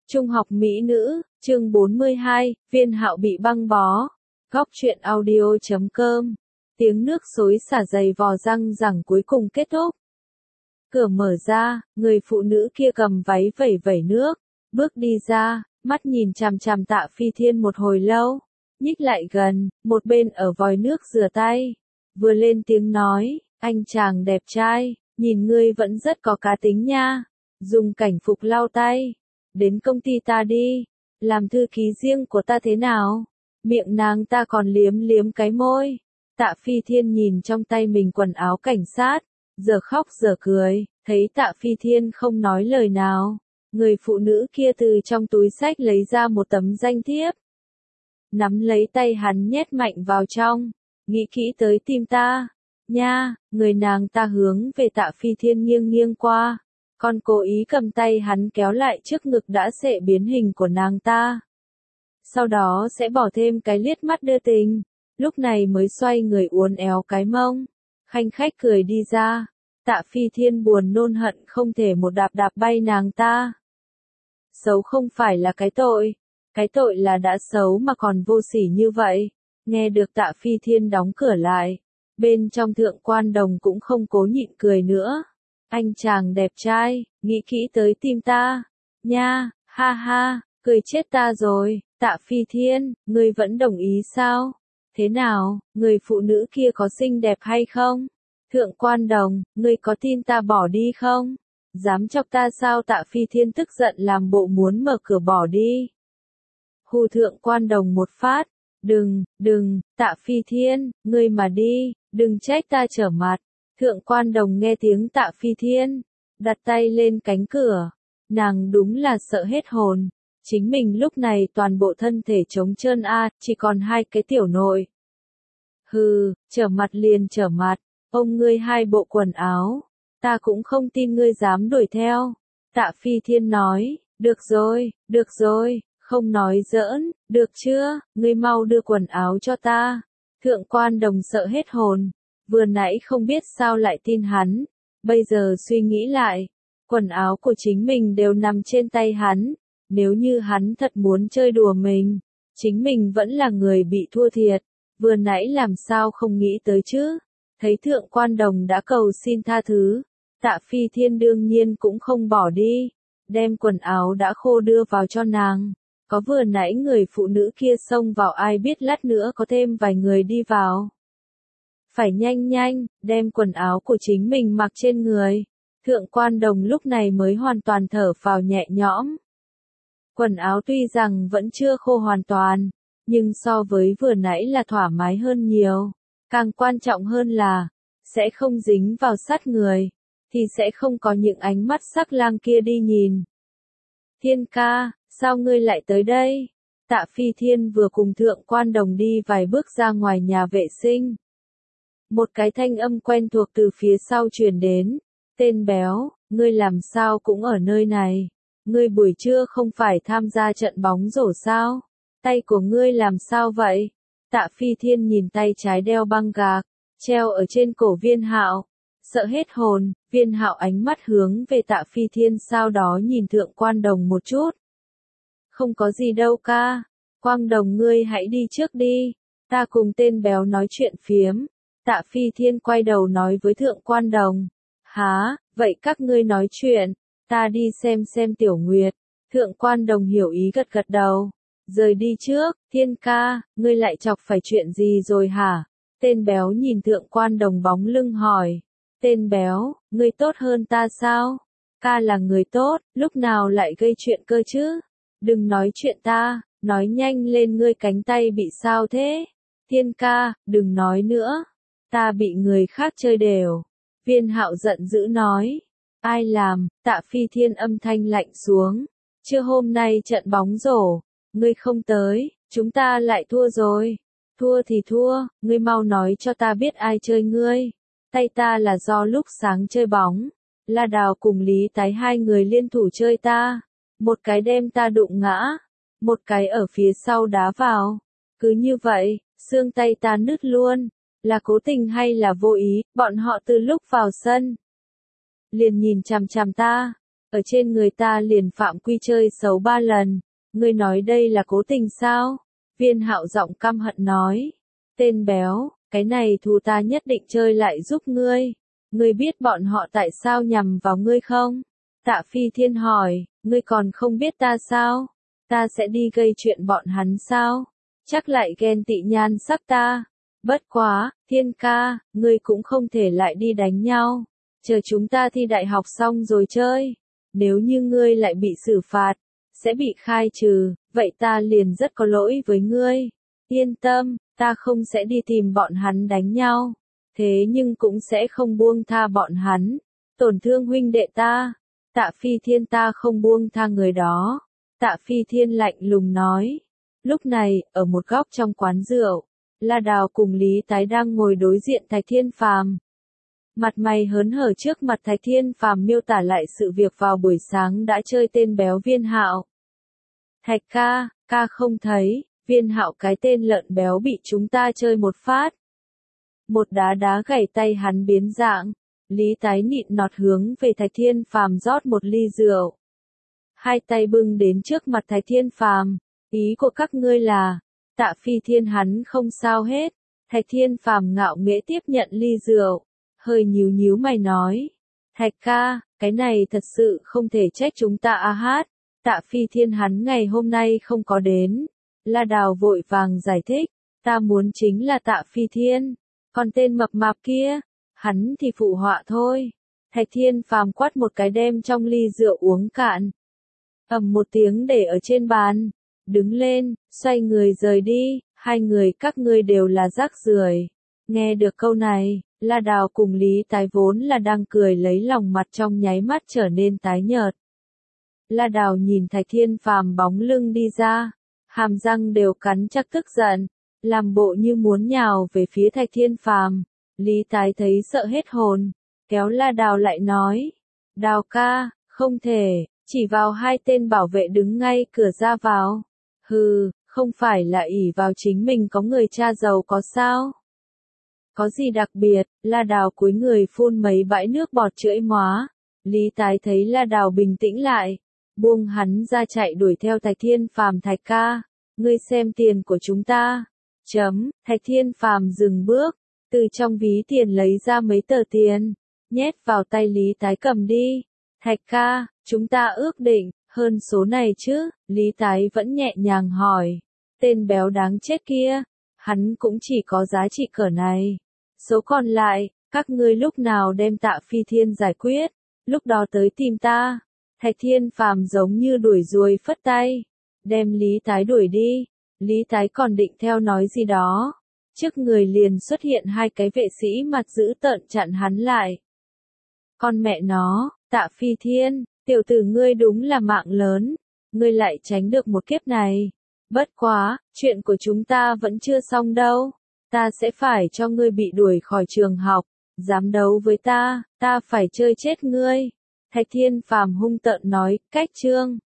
Trung học mỹ nữ, chương 42, Viên Hạo bị băng bó. Góc truyện audio.com. Tiếng nước xối xả dày vò răng rằng cuối cùng kết thúc. Cửa mở ra, người phụ nữ kia cầm váy vẩy vẩy nước, bước đi ra, mắt nhìn chằm chằm Tạ Phi Thiên một hồi lâu, nhích lại gần, một bên ở vòi nước rửa tay, vừa lên tiếng nói, anh chàng đẹp trai, nhìn ngươi vẫn rất có cá tính nha, dùng cảnh phục lau tay, đến công ty ta đi, làm thư ký riêng của ta thế nào? Miệng nàng ta còn liếm liếm cái môi. Tạ Phi Thiên nhìn trong tay mình quần áo cảnh sát, giờ khóc giờ cười, thấy Tạ Phi Thiên không nói lời nào. Người phụ nữ kia từ trong túi xách lấy ra một tấm danh thiếp. Nắm lấy tay hắn nhét mạnh vào trong, nghĩ kỹ tới tim ta. Nha, người nàng ta hướng về Tạ Phi Thiên nghiêng nghiêng qua, còn cố ý cầm tay hắn kéo lại trước ngực đã xệ biến hình của nàng ta. Sau đó sẽ bỏ thêm cái liếc mắt đưa tình, lúc này mới xoay người uốn éo cái mông, khanh khách cười đi ra. Tạ Phi Thiên buồn nôn hận không thể một đạp đạp bay nàng ta. Xấu không phải là cái tội là đã xấu mà còn vô sỉ như vậy. Nghe được Tạ Phi Thiên đóng cửa lại, bên trong Thượng Quan Đồng cũng không cố nhịn cười nữa. Anh chàng đẹp trai, nghĩ kỹ tới tim ta. Nha, ha ha, cười chết ta rồi. Tạ Phi Thiên, ngươi vẫn đồng ý sao? Thế nào, người phụ nữ kia có xinh đẹp hay không? Thượng Quan Đồng, ngươi có tin ta bỏ đi không? Dám chọc ta sao? Tạ Phi Thiên tức giận làm bộ muốn mở cửa bỏ đi. Hù Thượng Quan Đồng một phát. Đừng, Tạ Phi Thiên, ngươi mà đi, đừng trách ta trở mặt. Thượng Quan Đồng nghe tiếng Tạ Phi Thiên, đặt tay lên cánh cửa. Nàng đúng là sợ hết hồn. Chính mình lúc này toàn bộ thân thể trống trơn chỉ còn hai cái tiểu nội. Hừ, trở mặt liền trở mặt, ôm ngươi hai bộ quần áo, ta cũng không tin ngươi dám đuổi theo. Tạ Phi Thiên nói, được rồi, không nói giỡn, được chưa, ngươi mau đưa quần áo cho ta. Thượng Quan Đồng sợ hết hồn, vừa nãy không biết sao lại tin hắn, bây giờ suy nghĩ lại, quần áo của chính mình đều nằm trên tay hắn. Nếu như hắn thật muốn chơi đùa mình, chính mình vẫn là người bị thua thiệt, vừa nãy làm sao không nghĩ tới chứ. Thấy Thượng Quan Đồng đã cầu xin tha thứ, Tạ Phi Thiên đương nhiên cũng không bỏ đi, đem quần áo đã khô đưa vào cho nàng. Có vừa nãy người phụ nữ kia xông vào ai biết lát nữa có thêm vài người đi vào. Phải nhanh, đem quần áo của chính mình mặc trên người. Thượng Quan Đồng lúc này mới hoàn toàn thở phào nhẹ nhõm. Quần áo tuy rằng vẫn chưa khô hoàn toàn, nhưng so với vừa nãy là thoải mái hơn nhiều. Càng quan trọng hơn là, sẽ không dính vào sát người, thì sẽ không có những ánh mắt sắc lang kia đi nhìn. Thiên ca, sao ngươi lại tới đây? Tạ Phi Thiên vừa cùng Thượng Quan Đồng đi vài bước ra ngoài nhà vệ sinh. Một cái thanh âm quen thuộc từ phía sau truyền đến. Tên béo, ngươi làm sao cũng ở nơi này? Ngươi buổi trưa không phải tham gia trận bóng rổ sao? Tay của ngươi làm sao vậy? Tạ Phi Thiên nhìn tay trái đeo băng gạc, treo ở trên cổ Viên Hạo. Sợ hết hồn, Viên Hạo ánh mắt hướng về Tạ Phi Thiên sau đó nhìn Thượng Quan Đồng một chút. Không có gì đâu ca. Quang Đồng ngươi hãy đi trước đi. Ta cùng tên béo nói chuyện phiếm. Tạ Phi Thiên quay đầu nói với Thượng Quan Đồng. Hả, vậy các ngươi nói chuyện. Ta đi xem Tiểu Nguyệt. Thượng Quan Đồng hiểu ý gật gật đầu. Rời đi trước, Thiên ca, ngươi lại chọc phải chuyện gì rồi hả? Tên béo nhìn Thượng Quan Đồng bóng lưng hỏi. Tên béo, ngươi tốt hơn ta sao? Ca là người tốt, lúc nào lại gây chuyện cơ chứ? Đừng nói chuyện ta, nói nhanh lên ngươi cánh tay bị sao thế? Thiên ca, đừng nói nữa. Ta bị người khác chơi đều. Viên Hạo giận dữ nói. Ai làm? Tạ Phi Thiên âm thanh lạnh xuống. Chưa hôm nay trận bóng rổ, ngươi không tới, chúng ta lại thua rồi. Thua thì thua, ngươi mau nói cho ta biết ai chơi ngươi. Tay ta là do lúc sáng chơi bóng, La Đào cùng Lý Tái hai người liên thủ chơi ta. Một cái đem ta đụng ngã, một cái ở phía sau đá vào. Cứ như vậy, xương tay ta nứt luôn. Là cố tình hay là vô ý, bọn họ từ lúc vào sân liền nhìn chằm chằm ta. ở trên người ta liền phạm quy chơi xấu 3 lần. Ngươi nói đây là cố tình sao? Viên Hạo giọng căm hận nói. Tên béo, cái này thù ta nhất định chơi lại giúp ngươi. Ngươi biết bọn họ tại sao nhằm vào ngươi không? Tạ Phi Thiên hỏi, ngươi còn không biết ta sao? Ta sẽ đi gây chuyện bọn hắn sao? Chắc lại ghen tị nhan sắc ta. Bất quá, Thiên ca, ngươi cũng không thể lại đi đánh nhau. Chờ chúng ta thi đại học xong rồi chơi. Nếu như ngươi lại bị xử phạt, sẽ bị khai trừ, vậy ta liền rất có lỗi với ngươi. Yên tâm, ta không sẽ đi tìm bọn hắn đánh nhau. Thế nhưng cũng sẽ không buông tha bọn hắn. Tổn thương huynh đệ ta. Tạ Phi Thiên ta không buông tha người đó. Tạ Phi Thiên lạnh lùng nói. Lúc này, ở một góc trong quán rượu, La Đào cùng Lý Tái đang ngồi đối diện Thạch Thiên Phàm. Mặt mày hớn hở trước mặt Thạch Thiên Phàm miêu tả lại sự việc vào buổi sáng đã chơi tên béo Viên Hạo. Thạch ca, ca không thấy, Viên Hạo cái tên lợn béo bị chúng ta chơi một phát. Một đá đá gãy tay hắn biến dạng. Lý Tái nịn nọt hướng về Thạch Thiên Phàm rót một ly rượu. Hai tay bưng đến trước mặt Thạch Thiên Phàm. Ý của các ngươi là, Tạ Phi Thiên hắn không sao hết. Thạch Thiên Phàm ngạo nghễ tiếp nhận ly rượu. Hơi nhíu nhíu mày nói. Thạch ca, cái này thật sự không thể trách chúng ta a hát. Tạ Phi Thiên hắn ngày hôm nay không có đến. La Đào vội vàng giải thích. Ta muốn chính là Tạ Phi Thiên. Còn tên mập mạp kia, hắn thì phụ họa thôi. Thạch Thiên Phàm quát một cái đem trong ly rượu uống cạn. Ầm một tiếng để ở trên bàn. Đứng lên, xoay người rời đi. Hai người các ngươi đều là rác rưởi. Nghe được câu này, La Đào cùng Lý Tái vốn là đang cười lấy lòng mặt trong nháy mắt trở nên tái nhợt. La Đào nhìn Thạch Thiên Phàm bóng lưng đi ra, hàm răng đều cắn chắc tức giận, làm bộ như muốn nhào về phía Thạch Thiên Phàm. Lý Tái thấy sợ hết hồn, kéo La Đào lại nói, Đào ca, không thể, chỉ vào hai tên bảo vệ đứng ngay cửa ra vào. Hừ, không phải là ỷ vào chính mình có người cha giàu có sao? Có gì đặc biệt? La Đào cúi người phun mấy bãi nước bọt chưởi móa. Lý Tái thấy La Đào bình tĩnh lại, buông hắn ra chạy đuổi theo Thạch Thiên Phàm. Thạch ca, ngươi xem tiền của chúng ta. Thạch Thiên Phàm dừng bước, từ trong ví tiền lấy ra mấy tờ tiền, nhét vào tay Lý Tái cầm đi. Thạch ca, chúng ta ước định, hơn số này chứ? Lý Tái vẫn nhẹ nhàng hỏi. Tên béo đáng chết kia, hắn cũng chỉ có giá trị cỡ này. Số còn lại, các ngươi lúc nào đem Tạ Phi Thiên giải quyết, lúc đó tới tìm ta. Thạch Thiên Phàm giống như đuổi ruồi phất tay, đem Lý Tái đuổi đi. Lý Tái còn định theo nói gì đó, trước người liền xuất hiện hai cái vệ sĩ mặt dữ tợn chặn hắn lại. Con mẹ nó, Tạ Phi Thiên, tiểu tử ngươi đúng là mạng lớn, ngươi lại tránh được một kiếp này. Bất quá, chuyện của chúng ta vẫn chưa xong đâu. Ta sẽ phải cho ngươi bị đuổi khỏi trường học. Dám đấu với ta phải chơi chết ngươi. Thạch Thiên Phàm hung tợn nói, cách chương.